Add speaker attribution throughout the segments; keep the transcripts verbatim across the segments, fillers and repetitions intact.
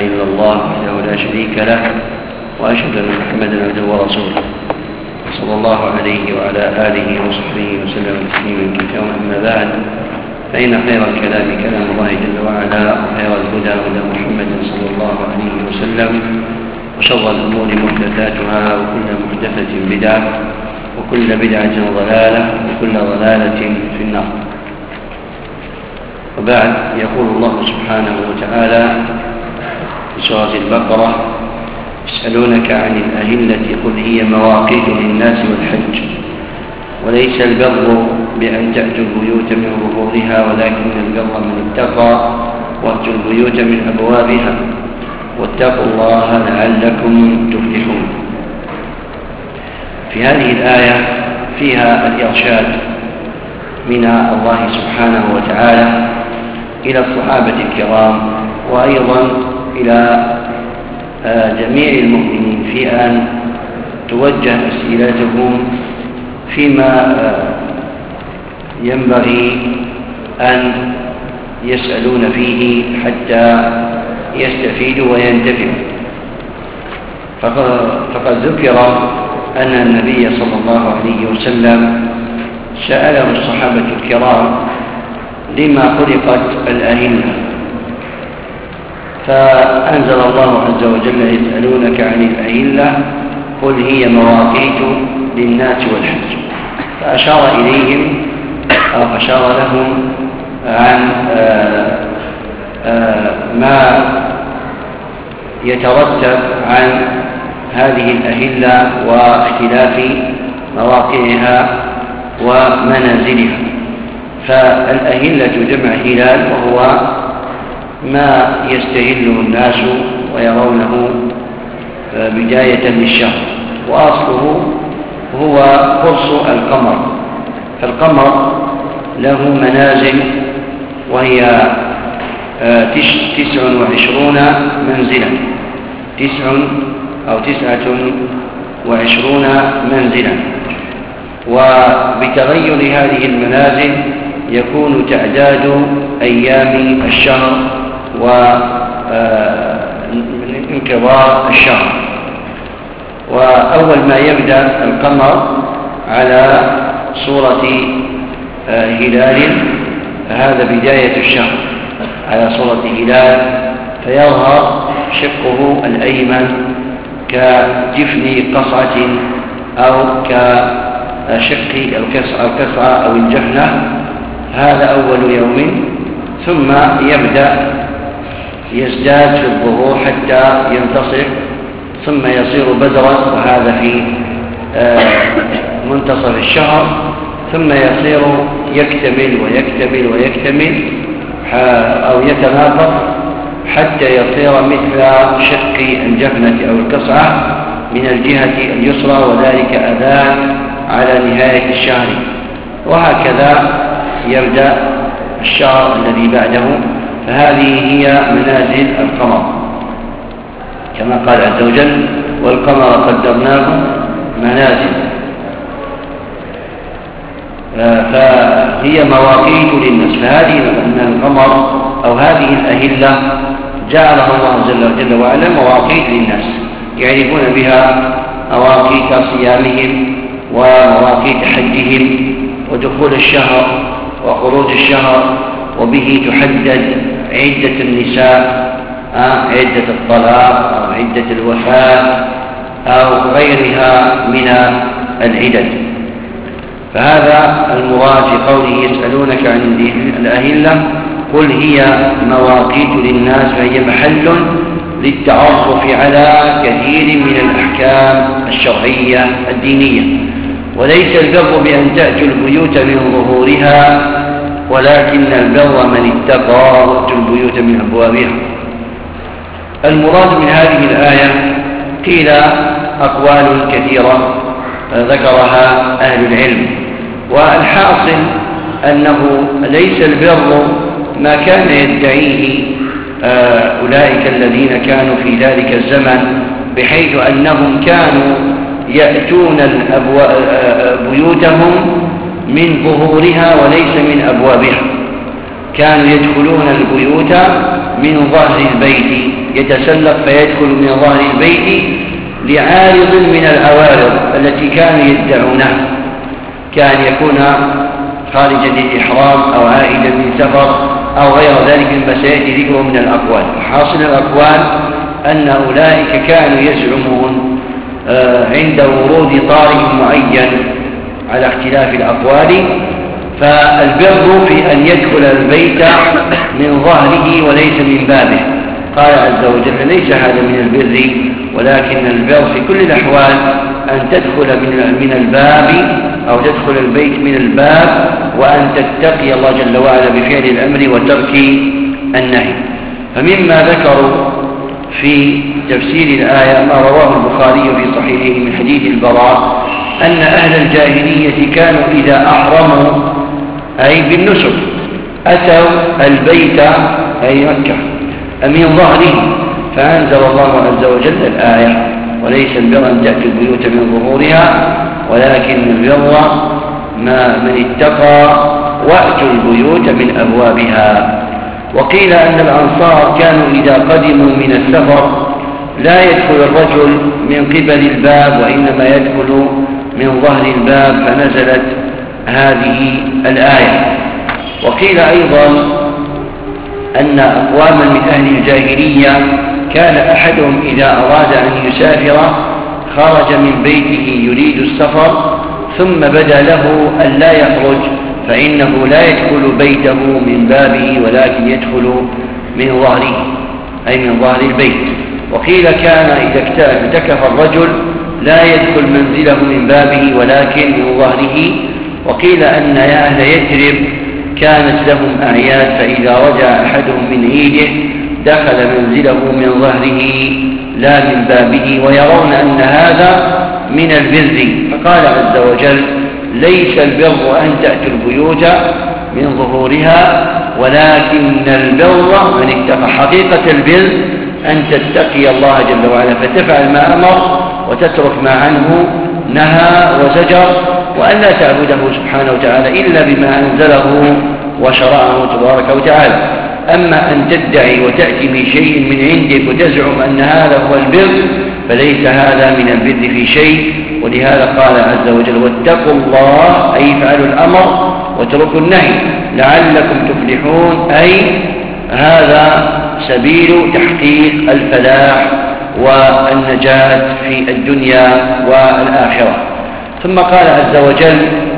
Speaker 1: إلا الله وحده لا شريك له وأشهد أن محمدا عبده ورسوله صلى الله عليه وعلى آله وصحبه وسلم تسليما كثيرا. أما بعد، فإن خير الكلام كلام الله جل وعلا، وخير الهدى هدى محمد صلى الله عليه وسلم، وشر الأمور محدثاتها، وكل محدثة بدعة، وكل بدعة ضلالة، وكل ضلالة في النار. وبعد، يقول الله سبحانه وتعالى في سورة البقرة: يسألونك عن الأهلة قل هي مواقيت للناس والحج، وليس البر بأن تأتوا البيوت من ظهورها، ولكن البر من اتقى، وأتوا البيوت من أبوابها، واتقوا الله لعلكم تفلحون. في هذه الآية فيها الإرشاد من الله سبحانه وتعالى إلى الصحابة الكرام، وأيضا إلى جميع المؤمنين في أن توجه أسئلتهم فيما ينبغي أن يسألون فيه حتى يستفيدوا وينتفعوا. فقد ذكر أن النبي صلى الله عليه وسلم سأله الصحابة الكرام لما خلقت الأهلة، فأنزل الله عز وجل: يسألونك عن الأهلة قل هي مواقيت للناس والحج. فأشار إليهم أو أشار لهم عن آآ آآ ما يترتب عن هذه الأهلة واختلاف مواقعها ومنازلها. فالأهلة جمع هلال، وهو ما يستهله الناس ويرونه بداية للشهر، وأصله هو قرص القمر. فالقمر له منازل، وهي تسع وعشرون منزلا تسع أو تسعة وعشرون منزلا وبتغير هذه المنازل يكون تعداد أيام الشهر وانقضاء الشهر. وأول ما يبدأ القمر على صورة هلال، فهذا بداية الشهر على صورة هلال، فيظهر شقه الأيمن كجفن قصعة أو كشق القصعة أو الجفنة. هذا أول يوم، ثم يبدأ يزداد في الظهور حتى ينتصف، ثم يصير بدرا، وهذا في منتصف الشهر، ثم يصير يكتمل ويكتمل ويكتمل أو يتناقض حتى يصير مثل شق الجفنة أو القصعة من الجهة اليسرى، وذلك أذان على نهاية الشهر. وهكذا يبدأ الشهر الذي بعده. فهذه هي منازل القمر، كما قال عز وجل: والقمر قدرناه منازل. فهي مواقيت للناس. فهذه أن القمر أو هذه الأهلة جعلها الله جل وعلا مواقيت للناس، يعرفون بها مواقيت صيامهم ومواقيت حجهم ودخول الشهر وخروج الشهر، وبه تحدد عدة النساء، عدة الطلاق أو عدة الوفاة أو غيرها من العدد. فهذا المراد في قوله: يسألونك عن الأهلة قل هي مواقيت للناس، فهي محل للتعرف على كثير من الأحكام الشرعية الدينية. وليس البر بأن تأتوا البيوت من ظهورها، ولكن البر من اتقى، وأتوا البيوت من أبوابها. المراد من هذه الآية قيل أقوال كثيرة ذكرها أهل العلم، والحاصل أنه ليس البر ما كان يدعيه أولئك الذين كانوا في ذلك الزمن، بحيث أنهم كانوا يأتون بيوتهم من ظهورها وليس من أبوابها. كانوا يدخلون البيوت من ظهر البيت يتسلق فيدخل من ظهر البيت لعارض من العوارض التي كانوا يدعونها، كان يكون خارجا للإحرام أو عائدا من سفر أو غير ذلك مما سيأتي ذكره من الأقوال. حاصل الأقوال أن أولئك كانوا يزعمون عند ورود طارئ معين على اختلاف الأقوال، فالبر في أن يدخل البيت من ظهره وليس من بابه. قال عز وجل: ليس هذا من البر، ولكن البر في كل الأحوال أن تدخل من الباب أو تدخل البيت من الباب، وأن تتقي الله جل وعلا بفعل الأمر وترك النهي. فمما ذكروا في تفسير الآية ما رواه البخاري في صحيحه من حديث البراء أن أهل الجاهلية كانوا إذا أحرموا أي بالنسك أتوا البيت أي مكة من ظهره، فأنزل الله عز وجل الآية: وليس البر أن تأتوا البيوت من ظهورها ولكن البر ما من اتقى وأتوا البيوت من أبوابها. وقيل أن الأنصار كانوا إذا قدموا من السفر لا يدخل الرجل من قبل الباب وإنما يدخل من ظهر الباب، فنزلت هذه الآية. وقيل أيضا أن أقواما من أهل الجاهلية كان أحدهم إذا أراد أن يسافر خرج من بيته يريد السفر ثم بدا له أن لا يخرج، فإنه لا يدخل بيته من بابه ولكن يدخل من ظهره أي من ظهر البيت. وقيل كان إذا اعتكف الرجل لا يدخل منزله من بابه ولكن من ظهره. وقيل أن يا أهل يثرب كانت لهم أعياد، فإذا رجع أحدهم من عيده دخل منزله من ظهره لا من بابه، ويرون أن هذا من البر. فقال عز وجل: ليس البر أن تأتوا البيوت من ظهورها ولكن البر من اتقى. حقيقة البر أن تتقي الله جل وعلا فتفعل ما أمر وتترك ما عنه نهى وزجر، وأن لا تعبده سبحانه وتعالى إلا بما أنزله وشرعه تبارك وتعالى. أما أن تدعي وتأتي بشيء من عندك وتزعم أن هذا هو البر فليس هذا من البر في شيء. ولهذا قال عز وجل: واتقوا الله أي فعلوا الأمر واتركوا النهي لعلكم تفلحون، أي هذا سبيل تحقيق الفلاح والنجاة في الدنيا والآخرة. ثم قال عز وجل: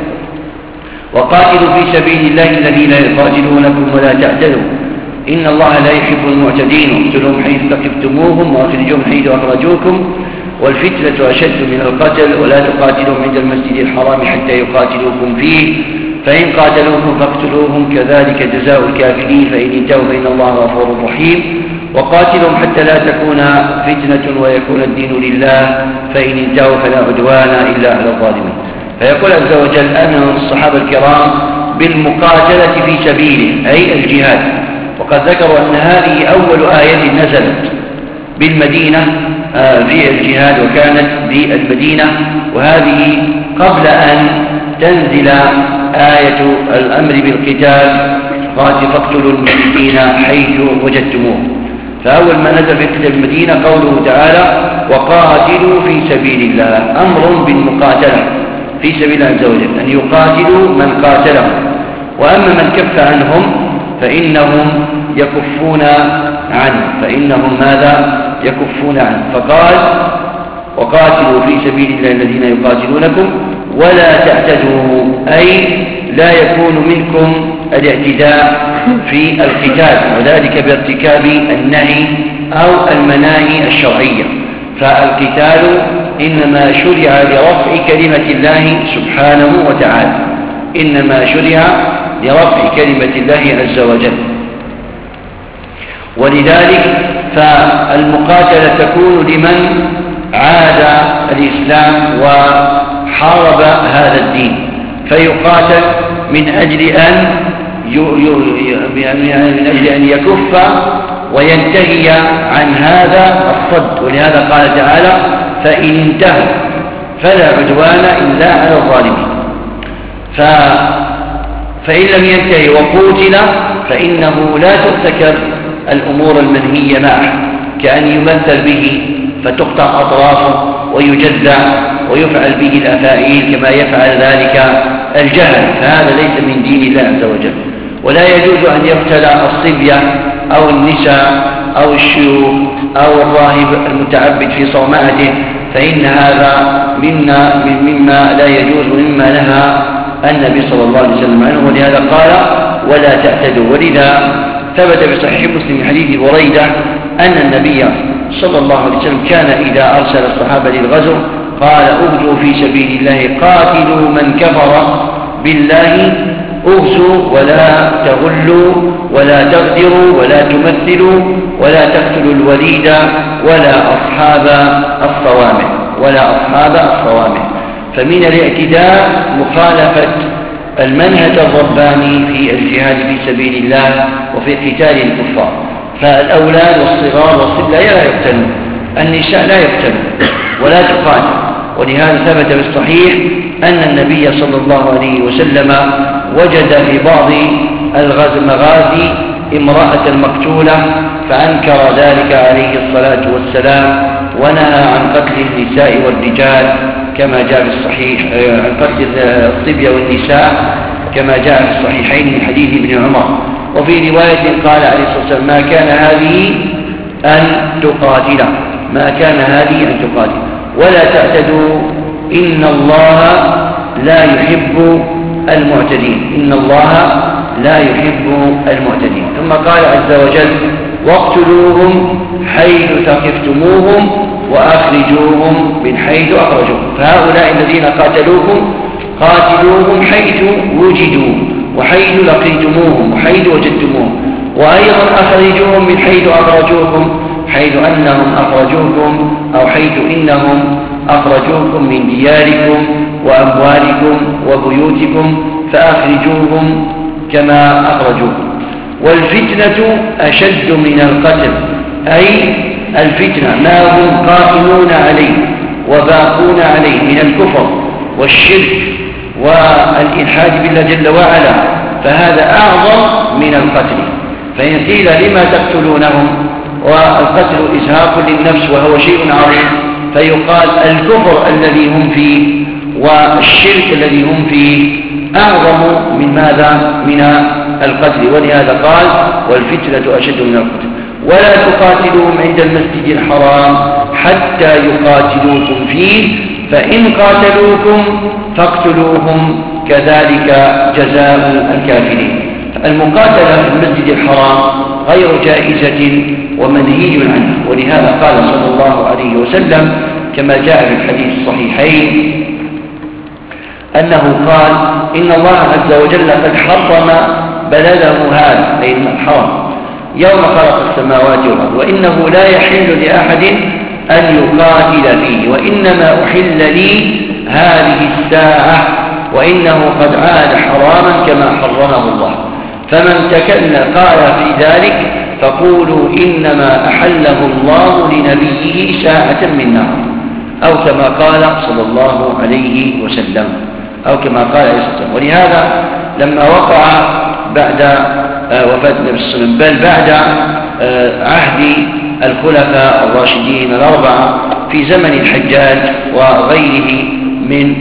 Speaker 1: وقاتلوا في سبيل الله الذين يقاتلونكم ولا تعتدوا إن الله لا يحب المعتدين، اقتلوهم حيث ثقفتموهم وأخرجوهم حيث أخرجوكم والفتنة أشد من القتل ولا تقاتلوهم عند المسجد الحرام حتى يقاتلوكم فيه فإن قاتلوكم فاقتلوهم كذلك جزاء الكافرين فإن انتهوا فإن الله غفور رحيم. وقاتلهم حتى لا تكون فتنة ويكون الدين لله فإن انتهوا فلا عدوان إلا على الظالمين. فيقول عز وجل: أمر الصحابة الكرام بالمقاتلة في سبيله أي الجهاد. وقد ذكروا أن هذه أول آية نزلت بالمدينة في الجهاد وكانت بالمدينة، وهذه قبل أن تنزل آية الأمر بالقتال فاقتلوا المشركين حيث وجدتموهم. فأول ما نزل في كتاب المدينة قوله تعالى: وقاتلوا في سبيل الله، أمر بالمقاتلة في سبيل الله عز وجل، أن يقاتلوا من قاتلهم. وأما من كف عنهم فإنهم يكفون عنه فإنهم ماذا يكفون عنه. فقال: وقاتلوا في سبيل الله الذين يقاتلونكم ولا تعتدوا، أي لا يكون منكم الاعتداء في القتال، وذلك بارتكاب النهي أو المناهي الشرعية. فالقتال إنما شرع لرفع كلمة الله سبحانه وتعالى، إنما شرع لرفع كلمة الله عز وجل. ولذلك فالمقاتلة تكون لمن عاد الإسلام وحارب هذا الدين، فيقاتل من أجل أن من أجل أن يكف وينتهي عن هذا الصد. ولهذا قال تعالى: فإن انتهوا فلا عدوان إلا على الظالمين. ف... فإن لم ينتهي وقوتل فإنه لا ترتكب الأمور المنهية معه كأن يمثل به فتقطع أطرافه ويجزع ويفعل به الأفاعيل كما يفعل ذلك الجهل، فهذا ليس من دين الله عز وجل. ولا يجوز أن يقتل الصبية أو النساء أو الشيوخ أو الراهب المتعبد في صومعته، فإن هذا مما, مما لا يجوز ومما نهى النبي صلى الله عليه وسلم عنه، ولهذا قال ولا تعتدوا. ولذا ثبت في صحيح مسلم من حديث بريدة أن النبي صلى الله عليه وسلم كان إذا أرسل الصحابة للغزو قال اغزوا في سبيل الله قاتلوا من كفر بالله، اغزوا ولا تغلوا ولا تغدروا ولا تمثلوا ولا تقتلوا الوليد ولا أصحاب الصوامع ولا أصحاب الصوامع. فمن الاعتداء مخالفة المنهج الرباني في الجهاد في سبيل الله وفي قتال الكفار. فالأولاد والصغار والصبية لا يقتلون، النساء لا يقتلون ولا تقاتل. ولهذا ثبت في الصحيح أن النبي صلى الله عليه وسلم وجد في بعض المغازي امرأة مقتولة فأنكر ذلك عليه الصلاة والسلام ونهى عن قتل النساء والرجال كما جاء في الصحيح، عن قتل الصبية والنساء كما جاء في الصحيحين من حديث ابن عمر. وفي رواية قال عليه الصلاة والسلام ما كان هذه أن تقاتل ما كان هذه أن تقاتل ولا تعتدوا إن الله لا يحب المعتدين إن الله لا يحب المعتدين. ثم قال عز وجل واقتلوهم حيث ثقفتموهم وأخرجوهم من حيث أخرجوهم. فهؤلاء الذين قاتلوكم قاتلوهم حيث وجدوا وحيث لقيتموهم وحيث وجدتموهم، وأيضا أخرجوهم من حيث أخرجوكم حيث أنهم أخرجوكم أو حيث إنهم أخرجوكم من دياركم وأموالكم وبيوتكم فأخرجوهم كما أخرجوكم. والفتنة أشد من القتل، أي الفتنة ما هم قائمون عليه وباقون عليه من الكفر والشرك والإلحاد بالله جل وعلا، فهذا أعظم من القتل. فإن قيل لما تقتلونهم والقتل إزهاق للنفس وهو شيء عظيم، فيقال الكفر الذي هم فيه والشرك الذي هم فيه أعظم من ماذا؟ من القتل. ولهذا قال والفتنة أشد من القتل. ولا تقاتلوهم عند المسجد الحرام حتى يقاتلوكم فيه فإن قاتلوكم فاقتلوهم كذلك جزاء الكافرين. المقاتلة في المسجد الحرام غير جائزة ومنهي عنها، ولهذا قال صلى الله عليه وسلم كما جاء في الحديث الصحيحين أنه قال إن الله عز وجل قد حرم بلده هذا أي الحرم يوم خلق السماوات والأرض، وإنه لا يحل لأحد أن يقاتل فيه، وإنما أحل لي هذه الساعة وإنه قد عاد حراما كما حرمه الله، فمن تكلم قال في ذلك فقولوا إنما أحله الله لنبيه ساعة من نار، أو كما قال صلى الله عليه وسلم أو كما قال عليه الصلاة والسلام. ولهذا لما وقع بعد وفاة النبي صلى الله عليه وسلم بل بعد عهد الخلفاء الراشدين الأربعة في زمن الحجاج وغيره من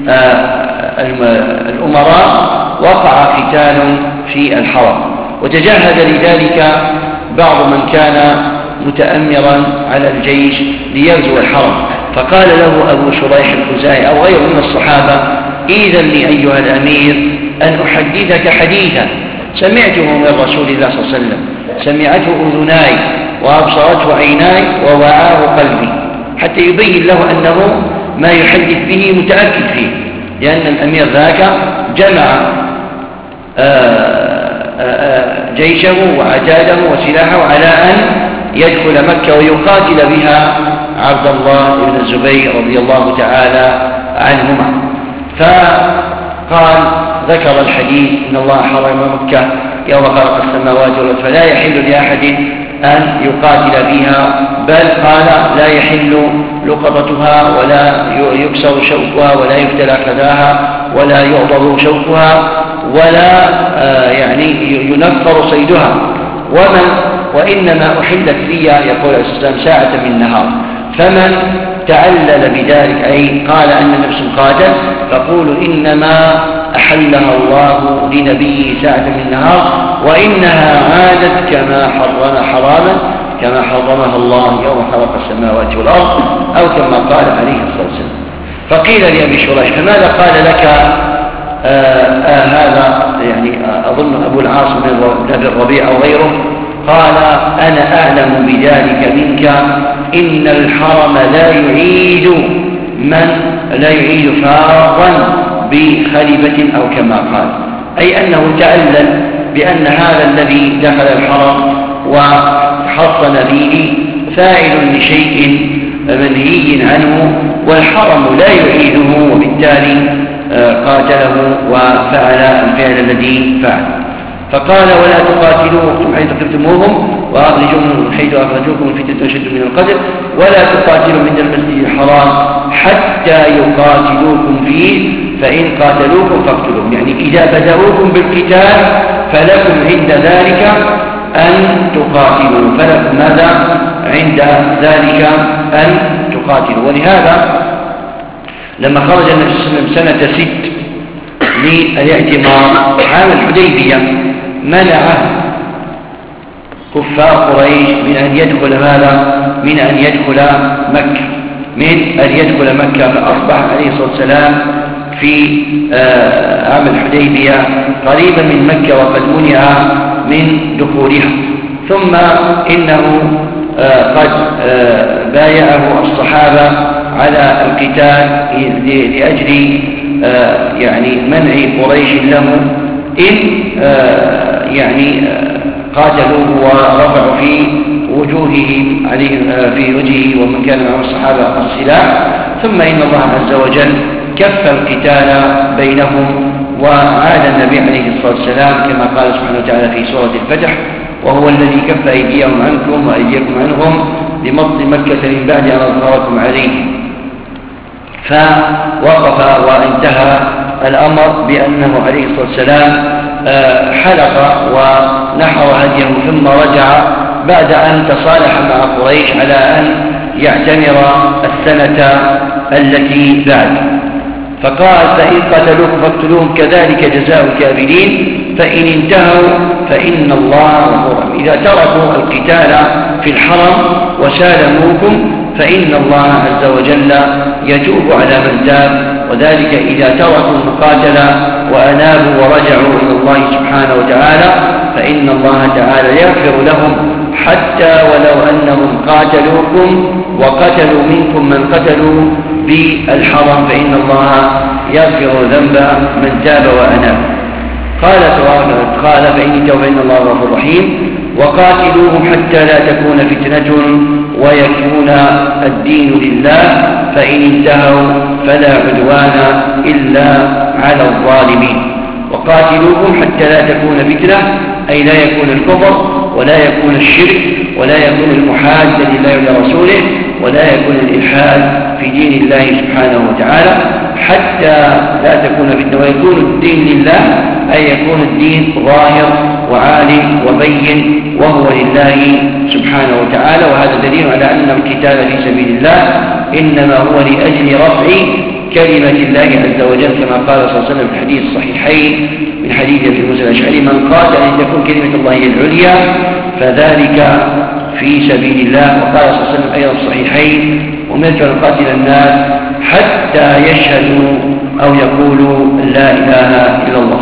Speaker 1: الأمراء وقع قتال في الحرم، وتجهز لذلك بعض من كان متأمرا على الجيش ليغزو الحرم، فقال له أبو شريح الخزاعي أو غيره من الصحابة إذن لي أيها الأمير أن أحدثك حديثا سمعته من رسول الله صلى الله عليه وسلم، سمعته أذناي وأبصرته عيناي ووعاه قلبي، حتى يبين له أنه ما يحدث به متأكد فيه، لأن الأمير ذاك جمع جيشه وعتاده وسلاحه على أن يدخل مكة ويقاتل بها عبد الله بن الزبير رضي الله تعالى عنهما. فقال ذكر الحديث إن الله حرم مكة يوم خلق السماوات والأرض فلا يحل لأحد أن يقاتل فيها، بل قال لا يحل لقطتها ولا يكسر شوكها ولا يفتل خذاها ولا يعضض شوكها ولا يعني ينفر صيدها، ومن وإنما أحلت لي يقول عليه الصلاة والسلام ساعة من نهار، فمن تعلل بذلك أي قال أن النفس قاتل فقولوا إنما أحلها الله لنبيه ساعة من نهار، وإنها عادت كما حرم حراما كما حرمها الله يوم خلق السماوات والأرض، أو كما قال عليه الصلاة والسلام. فقيل لأبي شريح فماذا قال لك آآ آآ هذا يعني أظن أبو العاص بن الربيع أو غيره؟ قال أنا أعلم بذلك منك، إن الحرم لا يعيد من لا يعيد فارا بخلبة أو كما قال، أي أنه تعلل بأن هذا الذي دخل الحرم وحصن فيه فاعل لشيء منهي عنه، والحرم لا يعيده، وبالتالي قاتله وفعل الفعل الذي فعل. فقال ولا تقاتلوهم حيث ثقفتموهم وأخرجوهم من حيث أخرجوكم الفتنة أشد من القتل، ولا تقاتلوا من المسجد الحرام حتى يقاتلوكم فيه، فإن قاتلوكم فاقتلوهم، يعني إذا بدأوكم بالقتال فلكم عند ذلك أن تقاتلوا، فلكم ماذا عند ذلك أن تقاتلوا. ولهذا لما خرج النبي صلى الله عليه وسلم سنة ست للاعتمار عام الحديبية منع كفار قريش من أن يدخل ماذا من أن يدخل مكة من أن يدخل مكة فأصبح عليه الصلاة والسلام في عام الحديبية قريبا من مكة وقد منع من دخولها. ثم إنه قد بايعه الصحابة على القتال لأجل يعني منع قريش له إن يعني قاتلوه ورفعوا في وجوههم عليه في وجهه ومن كان معه الصحابة السلاح. ثم إن الله عز وجل كف القتال بينهم، وعاد النبي عليه الصلاة والسلام كما قال سبحانه وتعالى في سورة الفتح وهو الذي كف أيديهم عنكم وأيديكم عنهم بمطل مكة من بعد أن أظهركم عليه. فوقف وانتهى الأمر بأنه عليه الصلاة والسلام حلق ونحر هديه ثم رجع بعد أن تصالح مع قريش على أن يعتمر السنة التي بعد. فقال فإن قتلوكم فاقتلوهم كذلك جزاء الكافرين، فإن انتهوا فإن الله غفور رحيم. إذا تركوا القتال في الحرم وسالموكم فإن الله عز وجل يتوب على من تاب، وذلك إذا تركوا المقاتلة وأنابوا ورجعوا إلى الله سبحانه وتعالى فإن الله تعالى يغفر لهم حتى ولو أنهم قاتلوكم وقتلوا منكم من قتلوا بالحرم فإن الله يغفر ذنب من تاب وأناب. قال قال فإن انتهوا فإن الله غفور رحيم. وقاتلوهم حتى لا تكون فتنة ويكون الدين لله، فإن انتهوا فلا عدوان إلا على الظالمين. وقاتلوهم حتى لا تكون فتنة أي لا يكون الكفر ولا يكون الشرك ولا يكون المحاد لله ولرسوله ولا يكون الإلحاد في دين الله سبحانه وتعالى، حتى لا تكون فتنة ويكون الدين لله أي يكون الدين ظاهر وعالي وبين وهو لله سبحانه وتعالى. وهذا دليل على أن القتال في سبيل الله إنما هو لأجل رفع كلمة الله عز وجل كما قال صلى الله عليه وسلم في الحديث الصحيحين من حديث أبي موسى الأشعري من قاتل أن تكون كلمة الله هي العليا فذلك في سبيل الله. وقال صلى الله عليه وسلم أيضا الصحيحين أمرت أن أقاتل الناس حتى يشهدوا أو يقولوا لا إله إلا الله.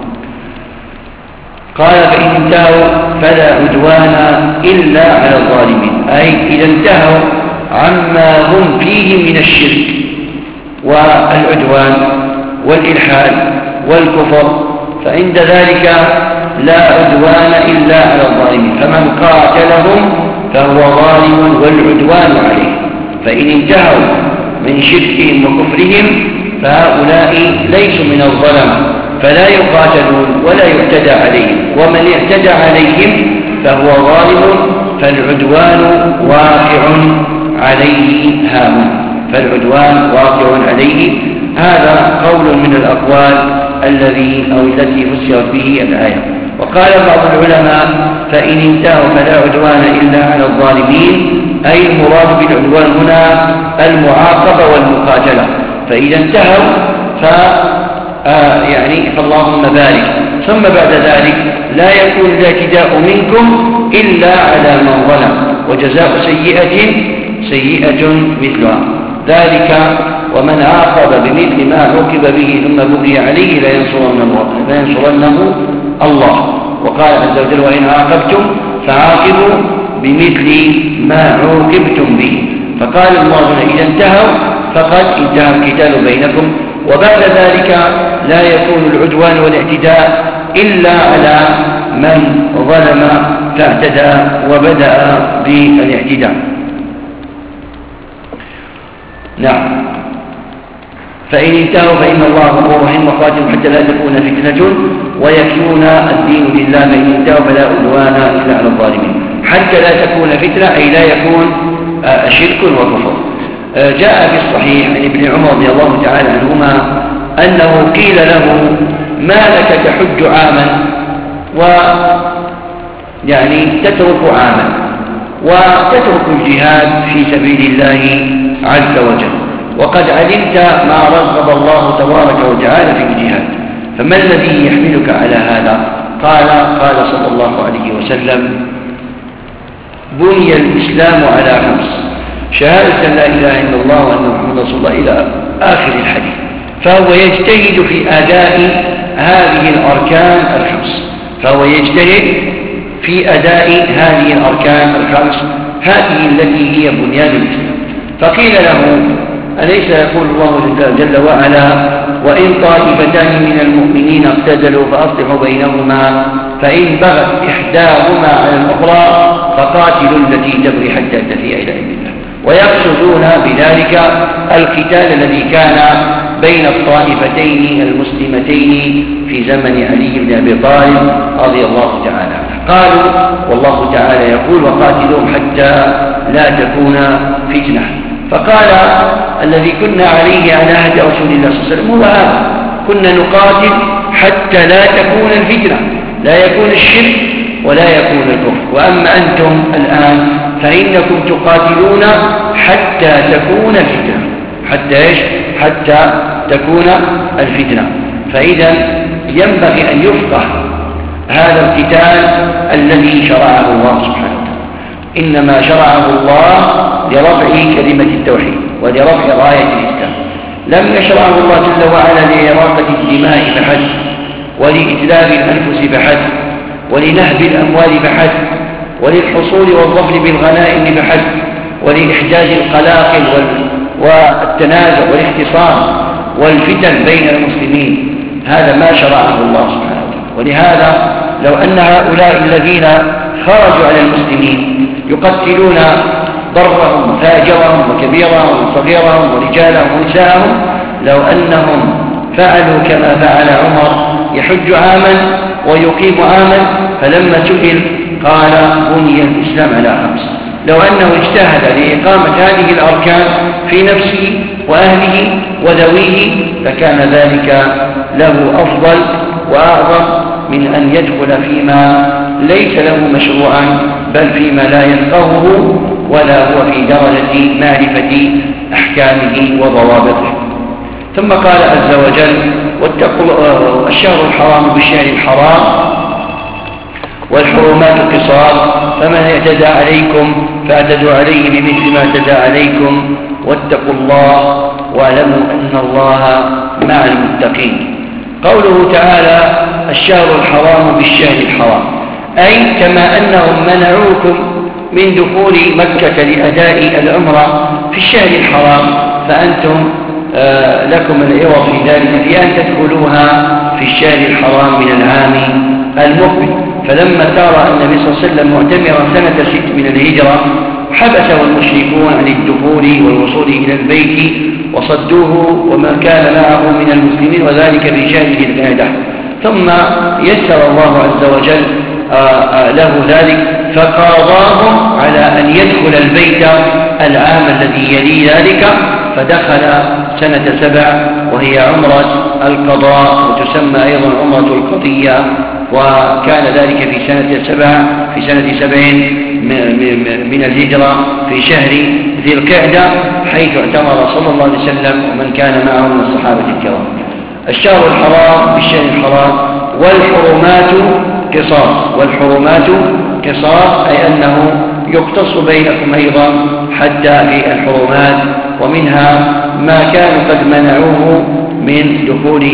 Speaker 1: قال فإن انتهوا فلا عدوان إلا على الظالمين، أي إذا انتهوا عما هم فيه من الشرك والعدوان والإلحاد والكفر فعند ذلك لا عدوان إلا على الظالمين، فمن قاتلهم فهو ظالم والعدوان عليه. فإن انتهوا من شركهم وكفرهم فهؤلاء ليسوا من الظلم فلا يقاتلون ولا يعتدى عليهم، ومن اعتدى عليهم فهو ظالم فالعدوان واقع عليه هاهنا فالعدوان واقع عليه. هذا قول من الأقوال الذي أو التي فسرت به الآية. وقال بعض العلماء فإن انتهوا فلا عدوان إلا على الظالمين، أي المراد بالعدوان هنا المعاقبة والمقاتلة. فإذا انتهوا ف آه يعني فاللهم بارك. ثم بعد ذلك لا يكون الاعتداء منكم إلا على من ظلم، وجزاء سيئة سيئة مثلها، ذلك ومن عاقب بمثل ما عوقب به ثم بغي عليه لينصرنه الله. وقال عز وجل وإن عاقبتم فعاقبوا بمثل ما عوقبتم به. فقال الله إذا انتهوا فقد انتهى القتال بينكم، وبعد ذلك لا يكون العدوان والاعتداء إلا على من ظلم فاعتدى وبدأ بالاعتداء. نعم. فإن انتهوا فإن الله غفور رحيم وقاتلوا حتى لا تكون فتنة ويكون الدين لله، فإن انتهوا فلا عدوان إلا على الظالمين. حتى لا تكون فتنة أي لا يكون شرك وكفر. جاء في الصحيح عن ابن عمر رضي الله تعالى عنهما أنه قيل له ما لك تحج عاما ويعني تترك عاما وتترك الجهاد في سبيل الله عز وجل، وقد علمت ما رغب الله تبارك وتعالى في الجهاد، فما الذي يحملك على هذا؟ قال قال صلى الله عليه وسلم بني الإسلام على خمس: شهادة لا إله إلا الله وأن محمد رسول الله إلى آخر الحديث. فهو يجتهد في أداء هذه الأركان الخمس فهو يجتهد في أداء هذه الأركان الخمس، هذه التي هي بنيان الإسلام. فقيل له أليس يقول الله جل وعلا وإن طائفتان من المؤمنين اقتتلوا فأصلحوا بينهما فإن بغت إحداهما على الأخرى فقاتلوا التي تبغي حتى تفيء إلى أمر الله، ويقصدون بذلك القتال الذي كان بين الطائفتين المسلمتين في زمن علي بن أبي طالب رضي الله تعالى عنه. قالوا والله تعالى يقول وقاتلوهم حتى لا تكون فتنة. فقال الذي كنا عليه على عهد رسول الله صلى الله عليه وسلم هو هذا، كنا نقاتل حتى لا تكون الفتنة، لا يكون الشرك ولا يكون الكفر. وأما أنتم الآن فإنكم تقاتلون حتى تكون الفتنة، حتى إيش؟ حتى تكون الفتنة. فإذا ينبغي أن يفقه هذا القتال الذي شرعه الله سبحانه وتعالى، إنما شرعه الله لرفع كلمة التوحيد ولرفع راية الإسلام، لم يشرعه الله جل وعلا لإراقة الدماء فحسب، ولإتلاف الأنفس فحسب، ولنهب الأموال فحسب، وللحصول والظفر بالغنائم فحسب، ولإحجاج القلاقل والتنازع والاختصام والفتن بين المسلمين. هذا ما شرعه الله سبحانه وتعالى. ولهذا لو أن هؤلاء الذين خرجوا على المسلمين يقتلون ضرهم فاجرهم وكبيرهم وصغيرهم ورجالهم ونساءهم، لو أنهم فعلوا كما فعل عمر يحج عاما ويقيم عاما، فلما سئل قال بني الإسلام على خمس. لو أنه اجتهد لإقامة هذه الأركان في نفسه وأهله وذويه لكان ذلك له أفضل وأعظم من أن يدخل فيما ليس له مشروعا، بل فيما لا يفقهه ولا هو في درجة معرفة أحكامه وضوابطه. ثم قال عز وجل واتقوا الشهر الحرام بالشهر الحرام والحرمات قصاص فمن اعتدى عليكم فاعتدوا عليه بمثل ما اعتدى عليكم واتقوا الله واعلموا أن الله مع المتقين. قوله تعالى الشهر الحرام بالشهر الحرام، أي كما أنهم منعوكم من دخول مكة لأداء العمرة في الشهر الحرام، فأنتم آه لكم العوض في ذلك في أن تدخلوها في الشهر الحرام من العام المقبل. فلما سار النبي صلى الله عليه وسلم معتمرا سنة ست من الهجرة حبسه المشركون عن الدخول والوصول إلى البيت وصدوه وما كان معه من المسلمين، وذلك في شهر ذي القعدة. ثم يسر الله عز وجل آآ آآ له ذلك فقاضاهم على أن يدخل البيت العام الذي يلي ذلك، فدخل سنة سبع وهي عمرة القضاء وتسمى أيضا عمرة القضية وكان ذلك في سنة سبع في سنة سبع من الهجرة في شهر ذي القعدة، حيث اعتمر صلى الله عليه وسلم ومن كان معه من الصحابة الكرام. الشهر الحرام بالشهر الحرام، والحرمات قصاص، والحرمات قصاص أي أنه يقتص بينكم أيضا حتى في الحرمات، ومنها ما كانوا قد منعوه من دخول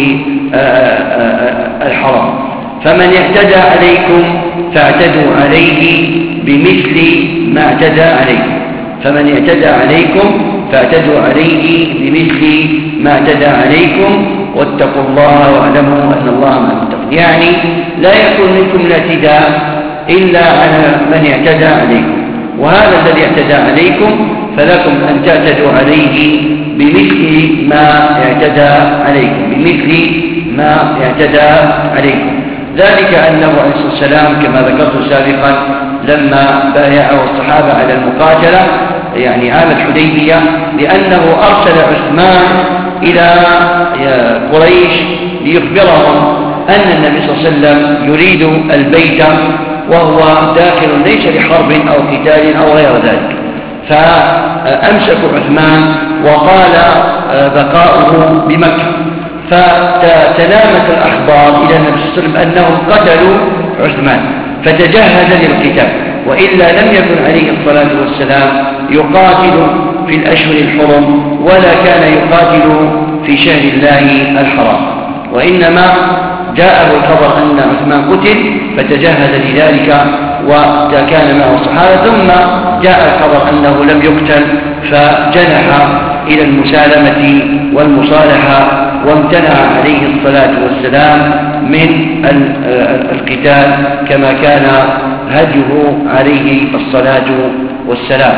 Speaker 1: الحرام. فمن اعتدى عليكم فاعتدوا عليه بمثل ما اعتدى عليكم، فمن اعتدى عليكم فاعتدوا عليه بمثل ما اعتدى عليكم، واتقوا الله واعلموا أن الله مع المتقين. يعني لا يكون منكم الاعتداء إلا على من اعتدى عليكم، وهذا الذي اعتدى عليكم فلكم أن تعتدوا عليه بمثل ما اعتدى عليكم، بمثل ما اعتدى عليكم. ذلك أنه عليه الصلاة والسلام كما ذكرت سابقا لما بايعه الصحابة على المقاتلة يعني عام الحديبية، لأنه أرسل عثمان إلى قريش ليخبرهم أن النبي صلى الله عليه وسلم يريد البيت وهو داخل ليس لحرب أو قتال أو غير ذلك، فأمسكوا عثمان وقال بقاؤه بمكة. فتنامت الأخبار إلى النبي صلى الله عليه وسلم أنهم قتلوا عثمان فتجهز للقتال، وإلا لم يكن عليه الصلاة والسلام يقاتل في الأشهر الحرم ولا كان يقاتل في شهر الله الحرام، وإنما جاءه الخبر أن عثمان قتل فتجهز لذلك وكان معه الصحابة، ثم جاء الخبر أنه لم يقتل فجنح إلى المسالمة والمصالحة، وامتنع عليه الصلاة والسلام من القتال كما كان هديه عليه الصلاة والسلام.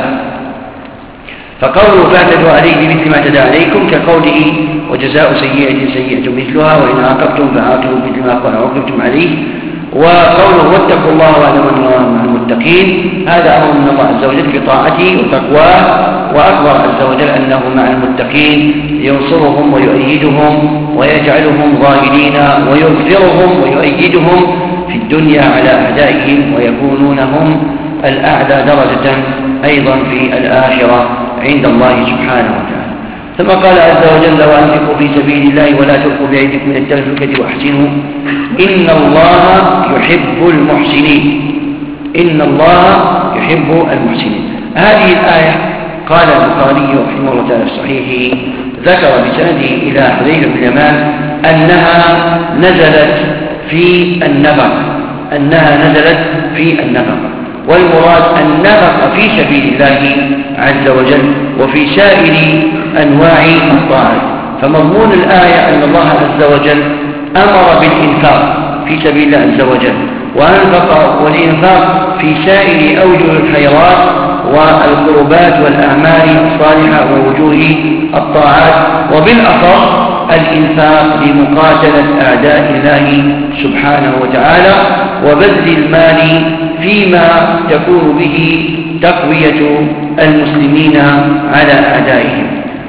Speaker 1: فقوله فاعتدوا عليه بمثل ما اعتدى عليكم كقوله وجزاء سيئة سيئة مثلها وإن عاقبتم فعاقبوا مثل ما عوقبتم عليه، وقوله واتقوا الله واعلموا ان الله مع المتقين، هذا امر من الله عز وجل بطاعته وتقواه، واخبر عز وجل انه مع المتقين ينصرهم ويؤيدهم ويجعلهم ظاهرين ويغفرهم ويؤيدهم في الدنيا على اعدائهم، ويكونون هم الاعلى درجة ايضا في الاخرة عند الله سبحانه وتعالى. ثم قال عز وجل وأنفقوا في سبيل الله ولا تلقوا بأيديكم إلى التهلكة واحسنوا إن الله يحب المحسنين، إن الله يحب المحسنين. هذه الآية قال البخاري رحمه الله تعالى في صحيحه ذكر بسنده إلى حذيفة بن اليمان أنها نزلت في النفق، أنها نزلت في النفق، والمراد النفق في سبيل الله عز وجل وفي سائر أنواع الطاعات. فمضمون الآية أن الله عز وجل أمر بالإنفاق في سبيل الله عز وجل، وأنفق والإنفاق في سائر أوجه الخيرات والقربات والأعمال الصالحة ووجوه الطاعات، وبالأخص الإنفاق لمقاتلة أعداء الله سبحانه وتعالى وبذل المال فيما تكون به تقوية المسلمين على أعدائهم.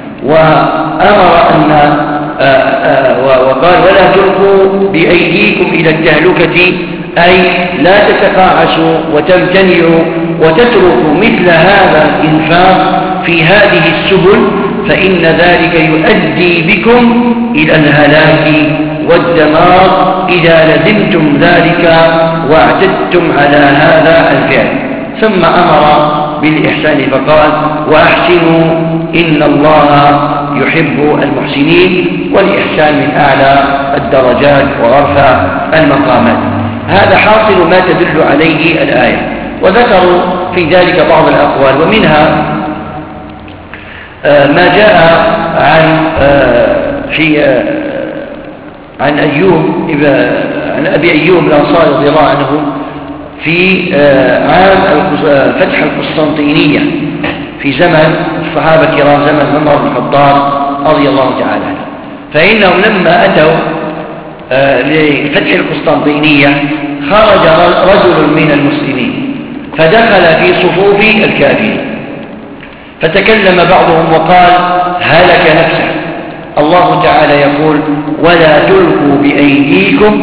Speaker 1: وأمر أن وقال ولا تلقوا بأيديكم إلى التهلكة، أي لا تتقاعسوا وتمتنعوا وتتركوا مثل هذا الإنفاق في هذه السبل، فإن ذلك يؤدي بكم إلى الهلاك والدمار إذا لزمتم ذلك واعتدتم على هذا الفعل. ثم أمر بالإحسان فقال وأحسنوا إن الله يحب المحسنين، والإحسان من أعلى الدرجات وأرفع المقامات. هذا حاصل ما تدل عليه الآية. وذكروا في ذلك بعض الأقوال، ومنها ما جاء عن في عن أيوب عن أبي أيوب الأنصاري رضي الله عنه في عام فتح القسطنطينية في زمن الصحابة الكرام، زمن عمر بن الخطاب رضي الله تعالى عنه، فإنهم لما أتوا لفتح القسطنطينية خرج رجل من المسلمين فدخل في صفوف الكافرين، فتكلم بعضهم وقال هلك نفسه. الله تعالى يقول ولا تلقوا بأيديكم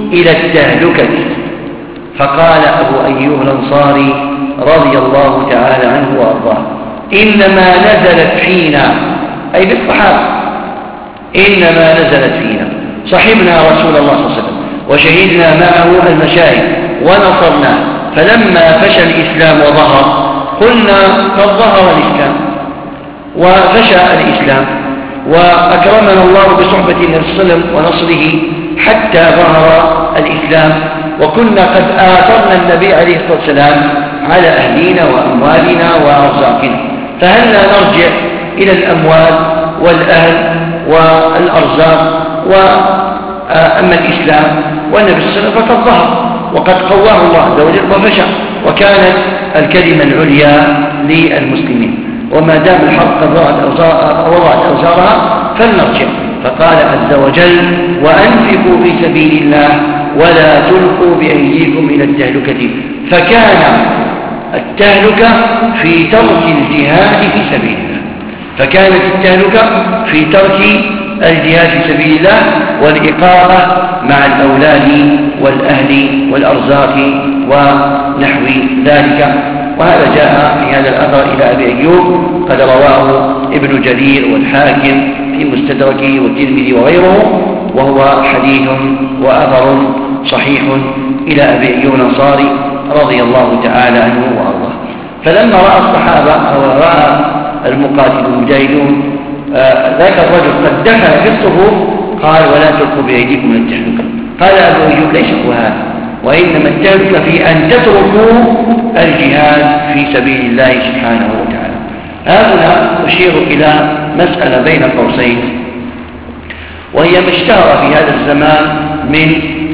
Speaker 1: إلى التهلكة. فقال أبو أيوب الأنصاري رضي الله تعالى عنه وأرضاه: إنما نزلت فينا، أي بالصحابة، إنما نزلت فينا، صحبنا رسول الله صلى الله عليه وسلم وشهدنا معه المشاهد ونصرناه، فلما فشى الإسلام وظهر قلنا قد ظهر الإسلام وفشى الإسلام وأكرمنا الله بصحبة النبي صلى الله عليه وسلم ونصره حتى ظهر الإسلام، وكنا قد آثرنا النبي عليه الصلاة والسلام على أهلنا وأموالنا وأرزاقنا، فهلنا نرجع إلى الأموال والأهل والأرزاق. وأما الإسلام والنبي صلى الله عليه وسلم فقد ظهر وقد قواه الله عز وجل وفشى، وكانت الكلمة العليا للمسلمين. وما دام الحق قد وضعت أوزارها فلنرجع. فقال عز وجل: وأنفقوا في سبيل الله ولا تلقوا بأيديكم إلى التهلكة. فكان التهلكة في ترك الجهاد في سبيل الله، فكانت التهلكة في ترك الجهاد في سبيل الله والإقامة مع الأولاد والأهل والأرزاق ونحو ذلك. وهذا جاء في هذا الأثر إلى أبي أيوب قد رواه ابن جرير والحاكم في مستدركه والترمذي وغيره، وهو حديث وأثر صحيح إلى أبي أيوب الأنصاري رضي الله تعالى عنه وأرضاه. فلما رأى الصحابة أو رأى المقاتلون المجاهدون ذاك الرجل قد دخل في الصفوف قال: ولا تلقوا بأيديكم من التهلكة. قال أبو أيوب: ليس هو هذا، وإنما التهلكة في أن تتركوا الجهاد في سبيل الله سبحانه وتعالى. هنا أشير إلى مسألة بين قوسين، وهي ما اشتهر في هذا الزمان من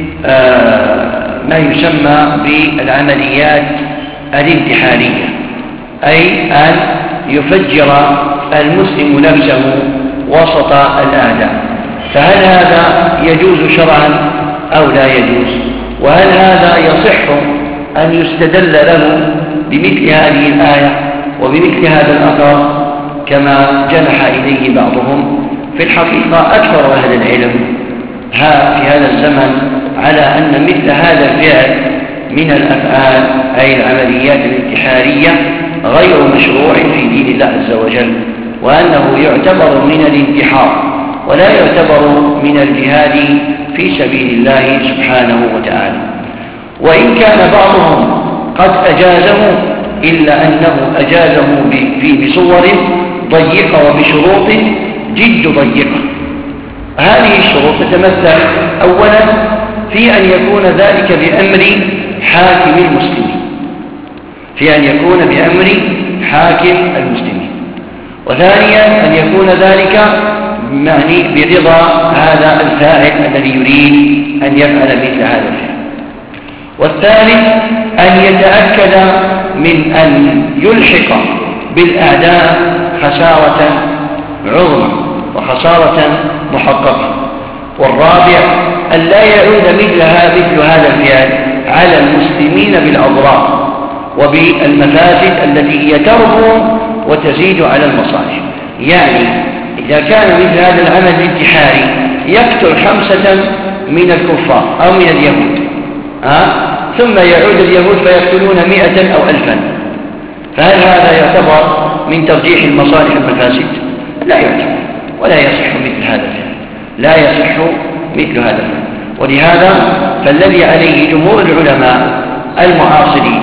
Speaker 1: ما يسمى بالعمليات الانتحارية، أي أن يفجر المسلم نفسه وسط الأعداء. فهل هذا يجوز شرعا أو لا يجوز؟ وهل هذا يصح أن يستدل له بمثل هذه الآية وبمثل هذا الأثر كما جنح إليه بعضهم؟ في الحقيقة أكثر أهل العلم ها في هذا الزمن على أن مثل هذا الفعل من الأفعال أي العمليات الانتحارية غير مشروع في دين الله عز وجل، وأنه يعتبر من الانتحار ولا يعتبر من الجهاد في سبيل الله سبحانه وتعالى. وإن كان بعضهم قد أجازه إلا أنه أجازه بصور ضيقة وبشروط جد ضيقة. هذه الشروط تتمثل أولا في أن يكون ذلك بأمر حاكم المسلمين، في أن يكون بأمر حاكم المسلمين، وثانيا أن يكون ذلك معني برضا هذا الفاعل الذي يريد أن يفعل مثل هذا الفعل، والثالث أن يتأكد من أن يلحق بالأعداء خسارة عظمى وخسارة محققة، والرابع أن لا يعود مثل هذا الفعل على المسلمين بالأضرار وبالمفاسد التي هي تربو وتزيد على المصالح. يعني إذا كان مثل هذا العمل الانتحاري يقتل خمسة من الكفار أو من اليهود ها؟ ثم يعود اليهود فيقتلون مئة أو ألفا، فهل هذا يعتبر من ترجيح المصالح والمفاسد؟ لا يعتبر، ولا يصح مثل هذا الفعل، لا يصح مثل هذا الفعل. ولهذا فالذي عليه جمهور العلماء المعاصرين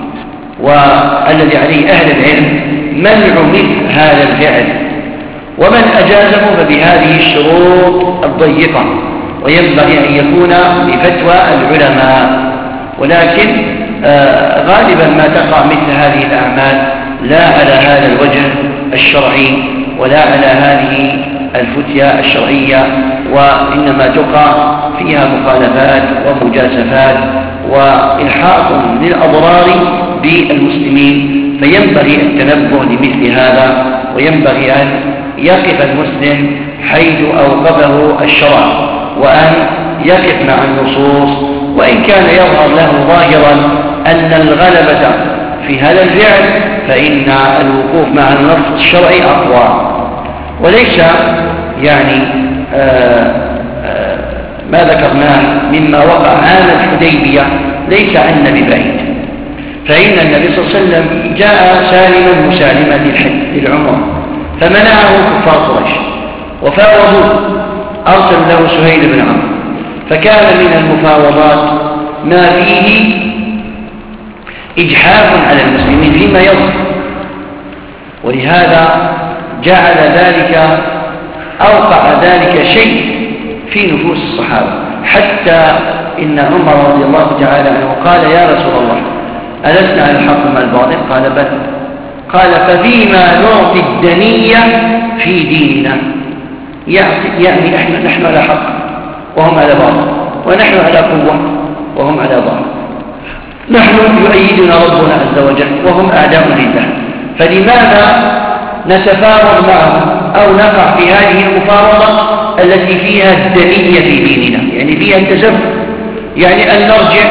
Speaker 1: والذي عليه أهل العلم منع مثل هذا الفعل، ومن أجازه فبهذه الشروط الضيقة، وينبغي أن يكون بفتوى العلماء. ولكن آه غالبا ما تقع مثل هذه الأعمال لا على هذا الوجه الشرعي ولا على هذه الفتية الشرعية، وإنما تقع فيها مخالفات ومجازفات وإلحاق للأضرار بالمسلمين. فينبغي التنبه لمثل هذا، وينبغي أن يقف المسلم حيث أوقفه الشرع، وأن يقف مع النصوص، وإن كان يظهر له ظاهرا أن الغلبة في هذا الفعل فإن الوقوف مع النص الشرعي أقوى. وليس يعني آآ آآ ما ذكرناه مما وقع عام الحديبية ليس عنا ببعيد، فإن النبي صلى الله عليه وسلم جاء سالما مسالما للحج للعمرة، فمنعه كفار قريش وفاوضوه، أرسل له سهيل بن عمرو، فكان من المفاوضات ما فيه إجحاف على المسلمين فيما يظهر، ولهذا جعل ذلك أوقع ذلك شيء في نفوس الصحابة، حتى إن عمر رضي الله تعالى عنه قال يا رسول الله ألسنا على الحق مع الباطل؟ قال بل. قال ففيما نعطي الدنية في ديننا، يعني نحن, نحن على حق وهم على باطل، ونحن على قوة وهم على ضعف، نحن يؤيدنا ربنا عز وجل وهم أعداء لله، فلماذا نتفاوض معهم أو نقع في هذه المفاوضة التي فيها الدنية في ديننا، يعني فيها التزف، يعني أن نرجع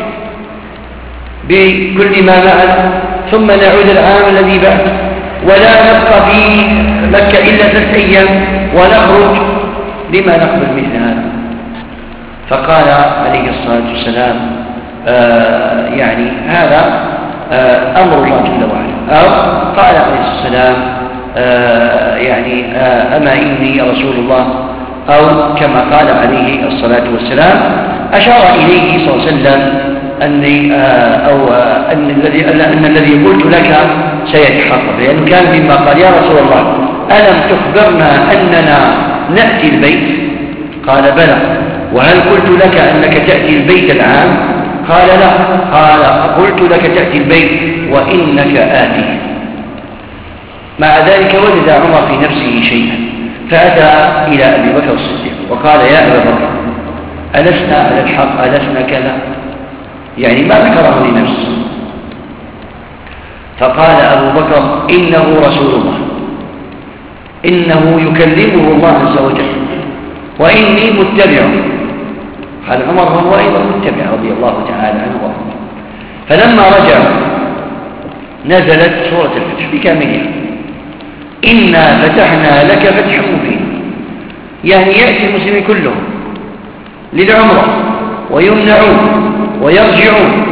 Speaker 1: بكل ما معنا ثم نعود العام الذي بعد، ولا نبقى في مكة إلا ثلاث أيام ونخرج، لما نقبل مثل هذا؟ فقال عليه الصلاة والسلام آه يعني هذا آه أمر الله جل وعلا، أو قال عليه الصلاة والسلام آه يعني آه أما إني رسول الله، أو كما قال عليه الصلاة والسلام أشار إليه صلى الله عليه وسلم أني آه أو آه أن الذي أن الذي قلت لك سيتحقق، لأنه كان مما قال يا رسول الله ألم تخبرنا أننا نأتي البيت؟ قال بلى. وهل قلت لك أنك تأتي البيت العام؟ قال لا. قال قلت لك تأتي البيت وإنك آتي. مع ذلك وجد عمر في نفسه شيئا، فأتى إلى أبي بكر الصديق وقال يا أبا بكر ألسنا على الحق؟ ألسنا كذا؟ يعني ما ذكره لنفسه. فقال أبو بكر إنه رسول الله، إنه يكلمه الله عز وجل وإني متبع. قال عمر هو أيضا متبع رضي الله تعالى عنه وارضاه. فلما رجعوا نزلت سورة الفتح بكاملها، إنا فتحنا لك فتحا مبينا، يعني يأتي المسلمين كلهم للعمرة ويمنعون ويرجعون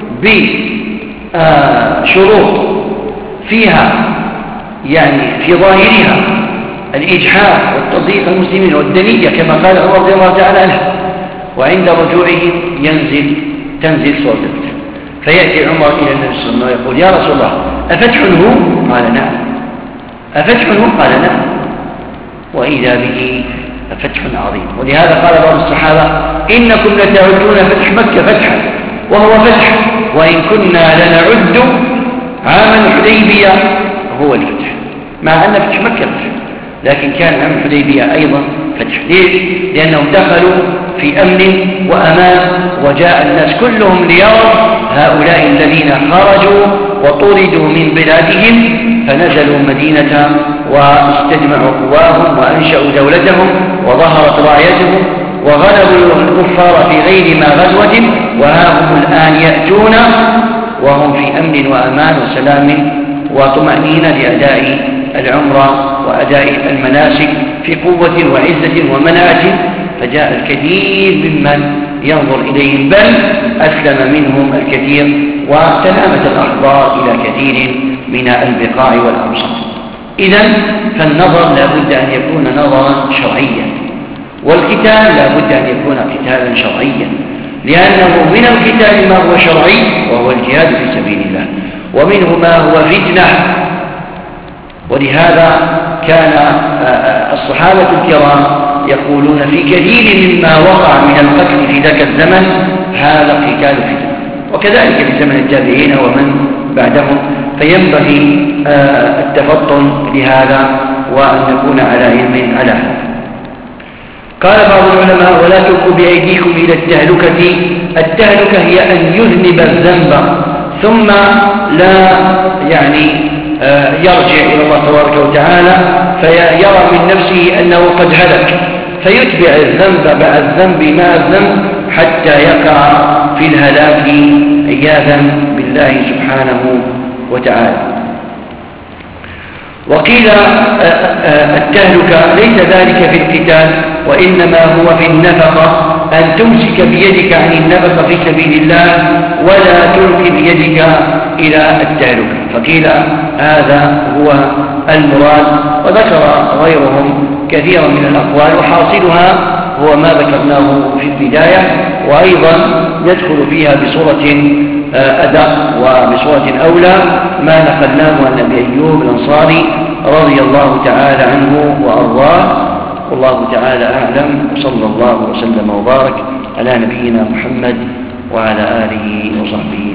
Speaker 1: بشروط فيها يعني في ظاهرها الإجحاف والتضييق المسلمين والدنية كما قال عمر رضي الله تعالى عنه، وعند رجوعهم ينزل تنزل سورة الفتح، فيأتي عمر إلى النبي صلى الله عليه وسلم ويقول يا رسول الله أفتح هو؟ قال نعم. أفتح هو؟ قال نعم. وإذا به فتح عظيم. ولهذا قال بعض الصحابة إنكم لتعدون فتح مكة فتحا، وهو فتح، وإن كنا لنعد عام الحديبية هو الفتح، مع أن فتح مكة فتح، لكن كان عام الحديبية أيضا فتح. ليش؟ لأنهم دخلوا في أمن وأمان، وجاء الناس كلهم ليروا هؤلاء الذين خرجوا وطردوا من بلادهم، فنزلوا مدينة واستجمعوا قواهم وأنشأوا دولتهم وظهرت رايتهم وغلبوا الكفار في غير ما غزوة، وها هم الآن يأتون وهم في أمن وأمان وسلام وطمأنينة لأداء العمرة وأداء المناسك في قوة وعزة ومناعة. فجاء الكثير ممن ينظر إليهم، بل أسلم منهم الكثير، وتنامت الأخبار إلى كثير من البقاع والأمصار. إذن فالنظر لا بد أن يكون نظرا شرعيا، والقتال لا بد أن يكون قتالا شرعيا، لأنه من القتال ما هو شرعي وهو الجهاد في سبيل الله، ومنه ما هو فتنة. ولهذا كان الصحابة الكرام يقولون في كثير مما وقع من القتل في ذاك الزمن هذا قتال فتنة، وكذلك في زمن التابعين ومن بعدهم. فينبغي التفطن لهذا وأن نكون على علم على هذا. قال بعض العلماء ولا تلقوا بأيديكم إلى التهلكة. التهلكة هي أن يذنب الذنب ثم لا يعني يرجع إلى الله تبارك وتعالى، فيرى من نفسه أنه قد هلك، فيتبع الذنب مع الذنب مع الذنب حتى يقع في الهلاك عياذا بالله سبحانه وتعالى. وقيل التهلكة ليس ذلك في القتال، وإنما هو في النفقة أن تمسك بيدك عن النفقة في سبيل الله ولا تلقي بيدك إلى التهلكة. فقيل هذا هو المراد، وذكر غيرهم كثيرا من الأقوال، وحاصلها هو ما ذكرناه في البداية، وأيضا يدخل فيها بصورة أدق وبصورة أولى ما نقلناه عن أبي أيوب الأنصاري رضي الله تعالى عنه وأرضاه. والله تعالى أعلم، وصلى الله وسلم وبارك على نبينا محمد وعلى آله وصحبه.